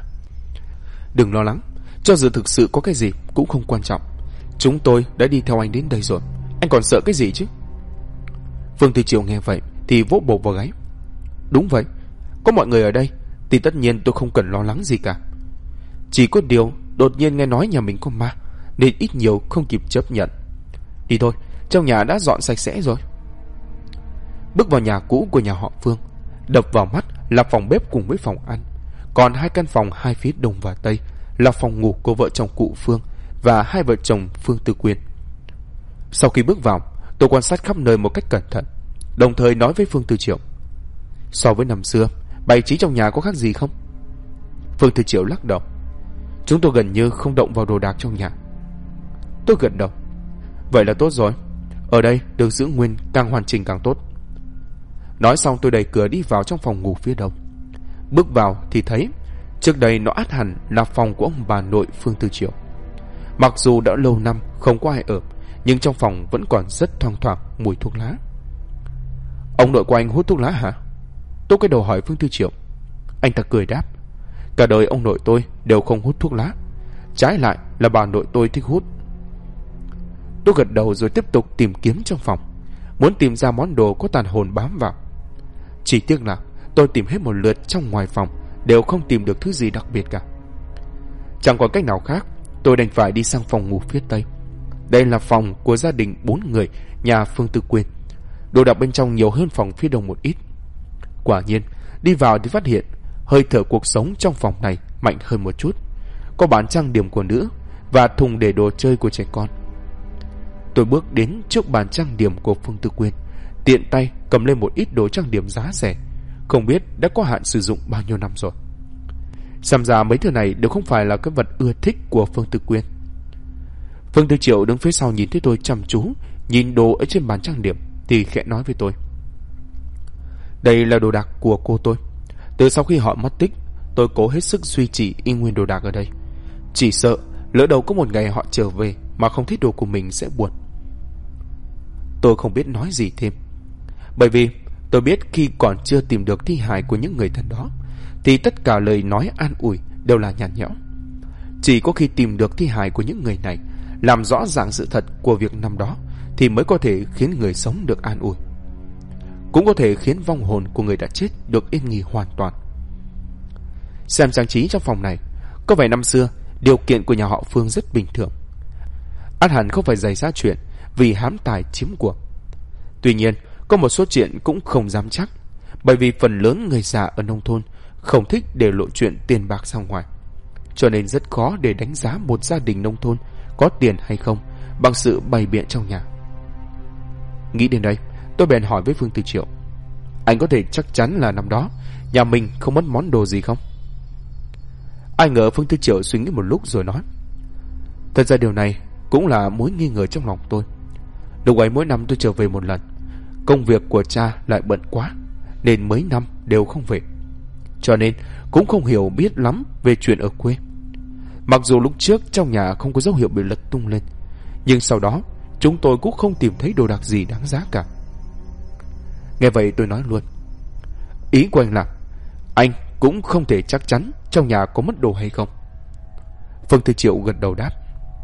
Đừng lo lắng, cho dù thực sự có cái gì cũng không quan trọng. Chúng tôi đã đi theo anh đến đây rồi, anh còn sợ cái gì chứ? Phương Tư Triệu nghe vậy thì vỗ bột vào gáy: Đúng vậy, có mọi người ở đây thì tất nhiên tôi không cần lo lắng gì cả. Chỉ có điều đột nhiên nghe nói nhà mình có ma, nên ít nhiều không kịp chấp nhận. Đi thôi, trong nhà đã dọn sạch sẽ rồi. Bước vào nhà cũ của nhà họ Phương, đập vào mắt là phòng bếp cùng với phòng ăn, còn hai căn phòng hai phía đông và tây là phòng ngủ của vợ chồng cụ Phương và hai vợ chồng Phương Tư Quyên. Sau khi bước vào, tôi quan sát khắp nơi một cách cẩn thận, đồng thời nói với Phương Tư Triệu: So với năm xưa, bày trí trong nhà có khác gì không? Phương Tư Triệu lắc đầu: Chúng tôi gần như không động vào đồ đạc trong nhà. Tôi gật đầu: Vậy là tốt rồi, ở đây được giữ nguyên càng hoàn chỉnh càng tốt. Nói xong tôi đẩy cửa đi vào trong phòng ngủ phía đông. Bước vào thì thấy trước đây nó ắt hẳn là phòng của ông bà nội Phương Tư Triệu. Mặc dù đã lâu năm không có ai ở, nhưng trong phòng vẫn còn rất thoang thoảng mùi thuốc lá. Ông nội của anh hút thuốc lá hả? Tôi quay đầu hỏi Phương Tư Triệu. Anh ta cười đáp: Cả đời ông nội tôi đều không hút thuốc lá, trái lại là bà nội tôi thích hút. Tôi gật đầu rồi tiếp tục tìm kiếm trong phòng, muốn tìm ra món đồ có tàn hồn bám vào. Chỉ tiếc là tôi tìm hết một lượt trong ngoài phòng đều không tìm được thứ gì đặc biệt cả. Chẳng còn cách nào khác, tôi đành phải đi sang phòng ngủ phía tây. Đây là phòng của gia đình 4 người nhà Phương Tư Quyên. Đồ đạc bên trong nhiều hơn phòng phía đông một ít. Quả nhiên, đi vào thì phát hiện hơi thở cuộc sống trong phòng này mạnh hơn một chút. Có bàn trang điểm của nữ và thùng để đồ chơi của trẻ con. Tôi bước đến trước bàn trang điểm của Phương Tư Quyên, tiện tay cầm lên một ít đồ trang điểm giá rẻ, không biết đã có hạn sử dụng bao nhiêu năm rồi. Xem ra mấy thứ này đều không phải là cái vật ưa thích của Phương Tư Quyên. Phương Tư Triệu đứng phía sau nhìn thấy tôi chăm chú nhìn đồ ở trên bàn trang điểm thì khẽ nói với tôi: Đây là đồ đạc của cô tôi. Từ sau khi họ mất tích, tôi cố hết sức duy trì y nguyên đồ đạc ở đây. Chỉ sợ lỡ đầu có một ngày họ trở về mà không thích đồ của mình sẽ buồn. Tôi không biết nói gì thêm, bởi vì tôi biết khi còn chưa tìm được thi hài của những người thân đó thì tất cả lời nói an ủi đều là nhạt nhẽo. Chỉ có khi tìm được thi hài của những người này, làm rõ ràng sự thật của việc năm đó, thì mới có thể khiến người sống được an ủi, cũng có thể khiến vong hồn của người đã chết được yên nghỉ hoàn toàn. Xem trang trí trong phòng này, có vẻ năm xưa điều kiện của nhà họ Phương rất bình thường, ắt hẳn không phải xảy ra chuyện vì hám tài chiếm của. Tuy nhiên, có một số chuyện cũng không dám chắc, bởi vì phần lớn người già ở nông thôn không thích để lộ chuyện tiền bạc ra ngoài, cho nên rất khó để đánh giá một gia đình nông thôn có tiền hay không bằng sự bày biện trong nhà. Nghĩ đến đây, tôi bèn hỏi với Phương Tư Triệu: Anh có thể chắc chắn là năm đó nhà mình không mất món đồ gì không? Ai ngờ Phương Tư Triệu suy nghĩ một lúc rồi nói: Thật ra điều này cũng là mối nghi ngờ trong lòng tôi. Lúc ấy mỗi năm tôi trở về một lần, công việc của cha lại bận quá nên mấy năm đều không về. cho nên cũng không hiểu biết lắm về chuyện ở quê. Mặc dù lúc trước trong nhà không có dấu hiệu bị lật tung lên, nhưng sau đó chúng tôi cũng không tìm thấy đồ đạc gì đáng giá cả. Nghe vậy tôi nói luôn: ý của anh là anh cũng không thể chắc chắn trong nhà có mất đồ hay không? Phương Tư Triệu gật đầu đáp: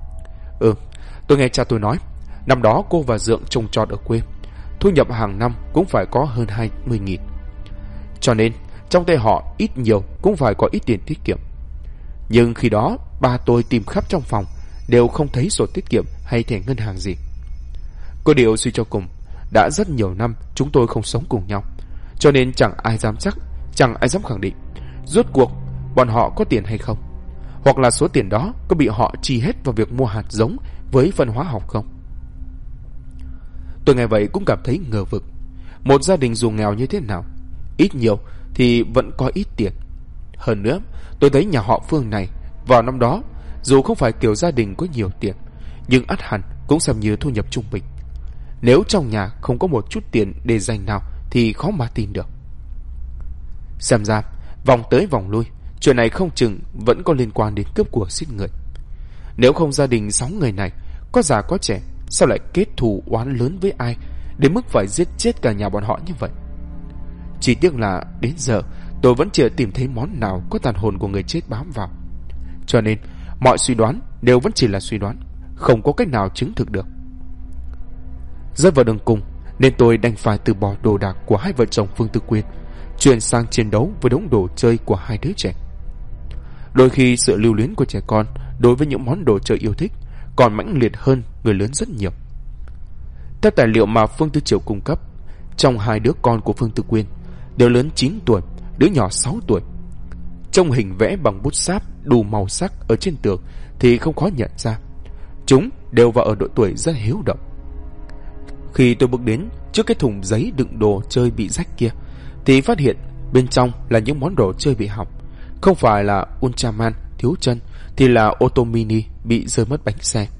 tôi nghe cha tôi nói, năm đó cô và Dượng trồng trọt ở quê, thu nhập hàng năm cũng phải có hơn 20.000. Cho nên trong tay họ ít nhiều cũng phải có ít tiền tiết kiệm. Nhưng khi đó ba tôi tìm khắp trong phòng đều không thấy sổ tiết kiệm hay thẻ ngân hàng gì. Có điều suy cho cùng, đã rất nhiều năm chúng tôi không sống cùng nhau, cho nên chẳng ai dám chắc, chẳng ai dám khẳng định rốt cuộc bọn họ có tiền hay không, hoặc là số tiền đó có bị họ chi hết vào việc mua hạt giống với phân hóa học không. Tôi nghe vậy cũng cảm thấy ngờ vực. Một gia đình dù nghèo như thế nào, ít nhiều thì vẫn có ít tiền. Hơn nữa, tôi thấy nhà họ Phương này vào năm đó dù không phải kiểu gia đình có nhiều tiền, nhưng ắt hẳn cũng xem như thu nhập trung bình. Nếu trong nhà không có một chút tiền để dành nào thì khó mà tin được. Xem ra vòng tới vòng lui, chuyện này không chừng vẫn có liên quan đến cướp của giết người. Nếu không gia đình 6 người này, có già có trẻ, sao lại kết thù oán lớn với ai đến mức phải giết chết cả nhà bọn họ như vậy? Chỉ tiếc là đến giờ tôi vẫn chưa tìm thấy món nào có tàn hồn của người chết bám vào. Cho nên mọi suy đoán đều vẫn chỉ là suy đoán, không có cách nào chứng thực được. Rơi vào đường cùng nên tôi đành phải từ bỏ đồ đạc của hai vợ chồng Phương Tư Quyên, chuyển sang chiến đấu với đống đồ chơi của hai đứa trẻ. Đôi khi sự lưu luyến của trẻ con đối với những món đồ chơi yêu thích còn mãnh liệt hơn người lớn rất nhiều. Theo tài liệu mà Phương Tư Triệu cung cấp, trong hai đứa con của Phương Tư Quyên, đứa lớn 9 tuổi, đứa nhỏ 6 tuổi. Trong hình vẽ bằng bút sáp đủ màu sắc ở trên tường thì không khó nhận ra, chúng đều vào ở độ tuổi rất hiếu động. Khi tôi bước đến trước cái thùng giấy đựng đồ chơi bị rách kia, thì phát hiện bên trong là những món đồ chơi bị hỏng. Không phải là Ultraman thiếu chân, thì là ô tô mini bị rơi mất bánh xe.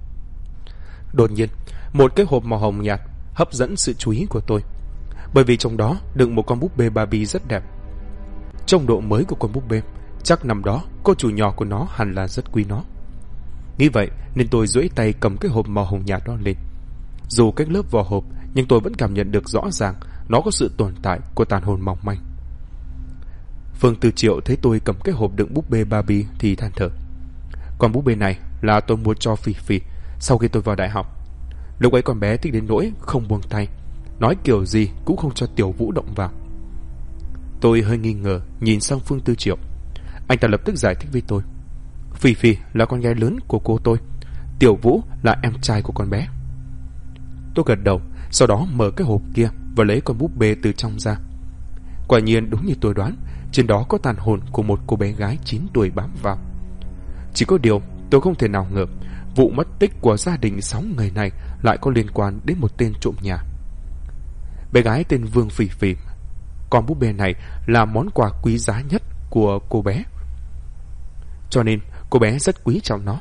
Đột nhiên, một cái hộp màu hồng nhạt hấp dẫn sự chú ý của tôi, bởi vì trong đó đựng một con búp bê Barbie rất đẹp. Trong độ mới của con búp bê, chắc năm đó cô chủ nhỏ của nó hẳn là rất quý nó. Nghĩ vậy nên tôi duỗi tay cầm cái hộp màu hồng nhạt đó lên. Dù cách lớp vỏ hộp, nhưng tôi vẫn cảm nhận được rõ ràng nó có sự tồn tại của tàn hồn mỏng manh. Phương Tư Triệu thấy tôi cầm cái hộp đựng búp bê Barbie thì than thở: con búp bê này là tôi mua cho Phi Phi sau khi tôi vào đại học. Lúc ấy con bé thích đến nỗi không buông tay, nói kiểu gì cũng không cho Tiểu Vũ động vào. Tôi hơi nghi ngờ nhìn sang Phương Tư Triệu. Anh ta lập tức giải thích với tôi: Phi Phi là con gái lớn của cô tôi, Tiểu Vũ là em trai của con bé. Tôi gật đầu, sau đó mở cái hộp kia và lấy con búp bê từ trong ra. Quả nhiên đúng như tôi đoán, trên đó có tàn hồn của một cô bé gái 9 tuổi bám vào. Chỉ có điều tôi không thể nào ngờ vụ mất tích của gia đình 6 người này lại có liên quan đến một tên trộm nhà. Bé gái tên Vương Phỉ Phỉ. Con búp bê này là món quà quý giá nhất của cô bé, cho nên cô bé rất quý trọng nó.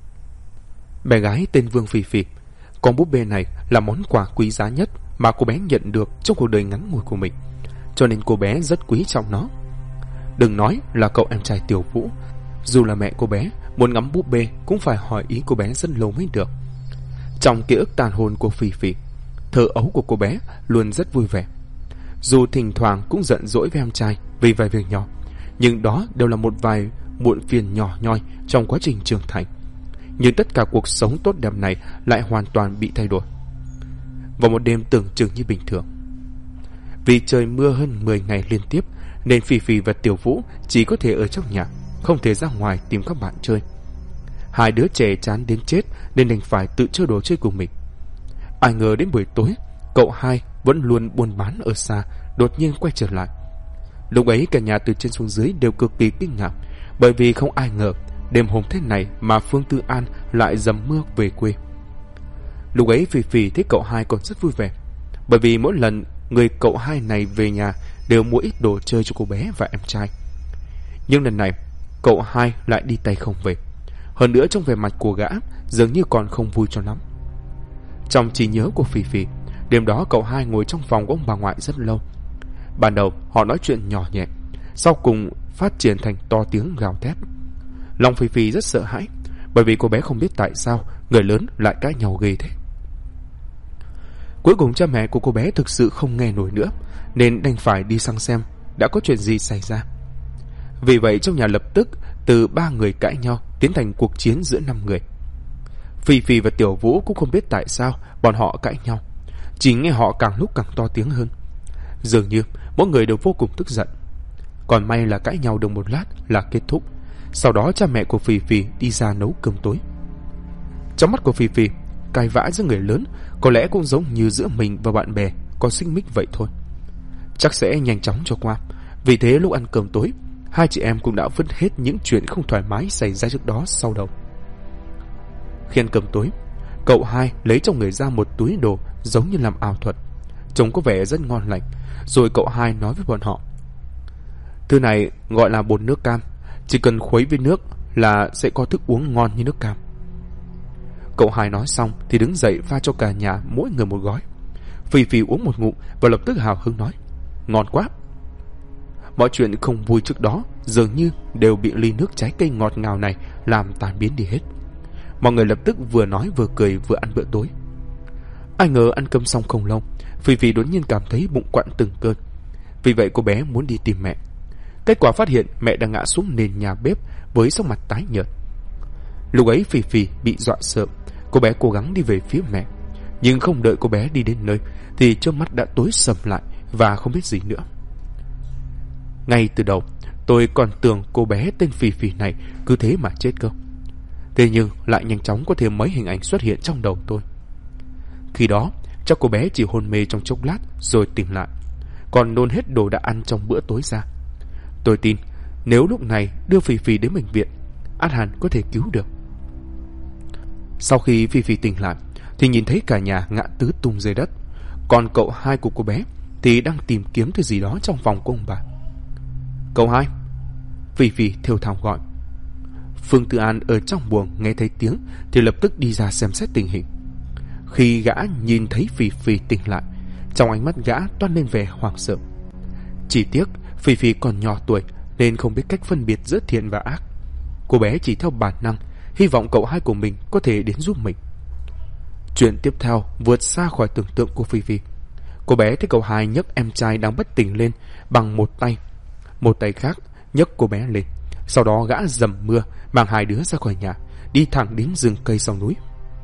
Bé gái tên Vương Phỉ Phỉ. Con búp bê này là món quà quý giá nhất mà cô bé nhận được trong cuộc đời ngắn ngủi của mình, cho nên cô bé rất quý trọng nó. Đừng nói là cậu em trai Tiểu Vũ, dù là mẹ cô bé muốn ngắm búp bê cũng phải hỏi ý cô bé rất lâu mới được. Trong ký ức tàn hồn của Phỉ Phỉ, thơ ấu của cô bé luôn rất vui vẻ. Dù thỉnh thoảng cũng giận dỗi với em trai vì vài việc nhỏ, nhưng đó đều là một vài muộn phiền nhỏ nhoi trong quá trình trưởng thành. Nhưng tất cả cuộc sống tốt đẹp này lại hoàn toàn bị thay đổi vào một đêm tưởng chừng như bình thường. Vì trời mưa hơn 10 ngày liên tiếp nên Phi Phi và Tiểu Vũ chỉ có thể ở trong nhà, không thể ra ngoài tìm các bạn chơi. Hai đứa trẻ chán đến chết nên đành phải tự chơi đồ chơi của mình. Ai ngờ đến buổi tối, cậu hai vẫn luôn buôn bán ở xa đột nhiên quay trở lại. Lúc ấy cả nhà từ trên xuống dưới đều cực kỳ kinh ngạc, bởi vì không ai ngờ đêm hôm thế này mà Phương Tư An lại dầm mưa về quê. Lúc ấy Phi Phi thấy cậu hai còn rất vui vẻ, bởi vì mỗi lần người cậu hai này về nhà đều mua ít đồ chơi cho cô bé và em trai. Nhưng lần này cậu hai lại đi tay không về. Hơn nữa trong vẻ mặt của gã dường như còn không vui cho lắm. Trong trí nhớ của Phi Phi, đêm đó cậu hai ngồi trong phòng của ông bà ngoại rất lâu. Ban đầu họ nói chuyện nhỏ nhẹ, sau cùng phát triển thành to tiếng gào thét. Lòng Phì Phì rất sợ hãi, bởi vì cô bé không biết tại sao người lớn lại cãi nhau ghê thế. Cuối cùng cha mẹ của cô bé thực sự không nghe nổi nữa, nên đành phải đi sang xem đã có chuyện gì xảy ra. Vì vậy trong nhà lập tức từ 3 người cãi nhau tiến thành cuộc chiến giữa 5 người. Phì Phì và Tiểu Vũ cũng không biết tại sao bọn họ cãi nhau, chỉ nghe họ càng lúc càng to tiếng hơn. Dường như mỗi người đều vô cùng tức giận. Còn may là cãi nhau được một lát là kết thúc. Sau đó cha mẹ của Phì Phì đi ra nấu cơm tối. Trong mắt của Phì Phì, cãi vã giữa người lớn có lẽ cũng giống như giữa mình và bạn bè có xích mích vậy thôi, chắc sẽ nhanh chóng cho qua. Vì thế lúc ăn cơm tối, hai chị em cũng đã vứt hết những chuyện không thoải mái xảy ra trước đó sau đầu. Khi ăn cơm tối, cậu hai lấy trong người ra một túi đồ giống như làm ảo thuật, trông có vẻ rất ngon lành. Rồi cậu hai nói với bọn họ: thứ này gọi là bột nước cam, chỉ cần khuấy với nước là sẽ có thức uống ngon như nước cam. Cậu hai nói xong thì đứng dậy pha cho cả nhà mỗi người một gói. Phì Phì uống một ngụm và lập tức hào hứng nói: ngon quá. Mọi chuyện không vui trước đó dường như đều bị ly nước trái cây ngọt ngào này làm tan biến đi hết. Mọi người lập tức vừa nói vừa cười vừa ăn bữa tối. Ai ngờ ăn cơm xong không lâu, Phì Phì đột nhiên cảm thấy bụng quặn từng cơn. Vì vậy cô bé muốn đi tìm mẹ. Kết quả phát hiện mẹ đang ngã xuống nền nhà bếp với sắc mặt tái nhợt. Lúc ấy Phì Phì bị dọa sợ. Cô bé cố gắng đi về phía mẹ, nhưng không đợi cô bé đi đến nơi thì trước mắt đã tối sầm lại và không biết gì nữa. Ngay từ đầu tôi còn tưởng cô bé tên Phì Phì này cứ thế mà chết cơ. Thế nhưng lại nhanh chóng có thêm mấy hình ảnh xuất hiện trong đầu tôi. Khi đó chắc cô bé chỉ hôn mê trong chốc lát rồi tỉnh lại, còn nôn hết đồ đã ăn trong bữa tối ra. Tôi tin nếu lúc này đưa Phì Phì đến bệnh viện, ắt hẳn có thể cứu được. Sau khi Phì Phì tỉnh lại thì nhìn thấy cả nhà ngã tứ tung dưới đất, còn cậu hai của cô bé thì đang tìm kiếm thứ gì đó trong phòng của ông bà. Cậu hai, Phì Phì thều thào gọi. Phương Tư An ở trong buồng nghe thấy tiếng thì lập tức đi ra xem xét tình hình. Khi gã nhìn thấy Phì Phì tỉnh lại, trong ánh mắt gã toát lên vẻ hoảng sợ. Chỉ tiếc Phì Phì còn nhỏ tuổi nên không biết cách phân biệt giữa thiện và ác. Cô bé chỉ theo bản năng hy vọng cậu hai của mình có thể đến giúp mình. Chuyện tiếp theo vượt xa khỏi tưởng tượng của Phì Phì. Cô bé thấy cậu hai nhấc em trai đang bất tỉnh lên bằng một tay khác nhấc cô bé lên. Sau đó gã dầm mưa mang hai đứa ra khỏi nhà, đi thẳng đến rừng cây sau núi.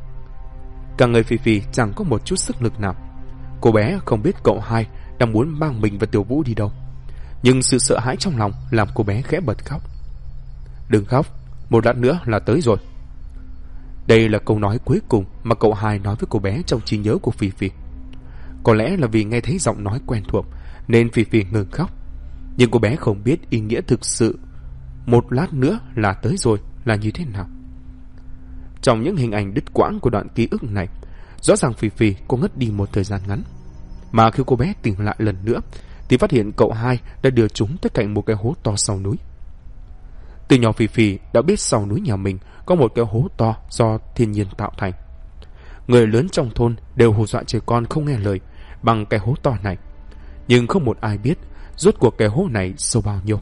Cả người Phì Phì chẳng có một chút sức lực nào. Cô bé không biết cậu hai đang muốn mang mình và Tiểu Vũ đi đâu, nhưng sự sợ hãi trong lòng làm cô bé khẽ bật khóc. Đừng khóc, một lát nữa là tới rồi. Đây là câu nói cuối cùng mà cậu hai nói với cô bé trong trí nhớ của Phì Phì. Có lẽ là vì nghe thấy giọng nói quen thuộc nên Phì Phì ngừng khóc. Nhưng cô bé không biết ý nghĩa thực sự một lát nữa là tới rồi là như thế nào. Trong những hình ảnh đứt quãng của đoạn ký ức này, rõ ràng Phì Phì có ngất đi một thời gian ngắn. Mà khi cô bé tỉnh lại lần nữa thì phát hiện cậu hai đã đưa chúng tới cạnh một cái hố to sau núi. Từ nhỏ Phì Phì đã biết sau núi nhà mình có một cái hố to do thiên nhiên tạo thành. Người lớn trong thôn đều hù dọa trẻ con không nghe lời bằng cái hố to này, nhưng không một ai biết rốt cuộc cái hố này sâu bao nhiêu.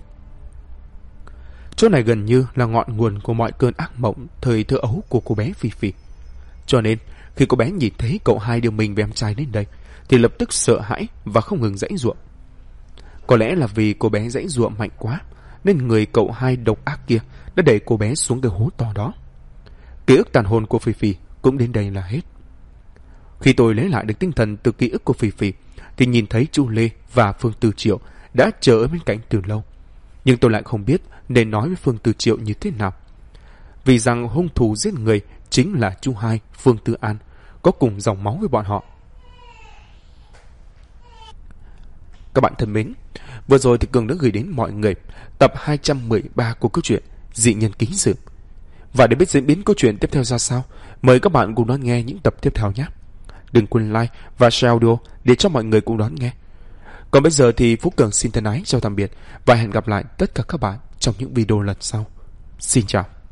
Chỗ này gần như là ngọn nguồn của mọi cơn ác mộng thời thơ ấu của cô bé Phì Phì. Cho nên khi cô bé nhìn thấy cậu hai đưa mình và em trai đến đây thì lập tức sợ hãi và không ngừng giãy giụa. Có lẽ là vì cô bé giãy giụa mạnh quá nên người cậu hai độc ác kia đã đẩy cô bé xuống cái hố to đó. Ký ức tàn hồn của Phì Phì cũng đến đây là hết. Khi tôi lấy lại được tinh thần từ ký ức của Phì Phì thì nhìn thấy Chu Lê và Phương Tư Triệu đã chờ ở bên cạnh từ lâu. Nhưng tôi lại không biết nên nói với Phương Tư Triệu như thế nào. Vì rằng hung thủ giết người chính là Chu Hai, Phương Tư An, có cùng dòng máu với bọn họ. Các bạn thân mến, vừa rồi thì Cường đã gửi đến mọi người tập 213 của câu chuyện Dị Nhân Ký Sự. Và để biết diễn biến câu chuyện tiếp theo ra sao, mời các bạn cùng đón nghe những tập tiếp theo nhé. Đừng quên like và share audio để cho mọi người cùng đón nghe. Còn bây giờ thì Phú Cường xin thân ái chào tạm biệt và hẹn gặp lại tất cả các bạn trong những video lần sau. Xin chào.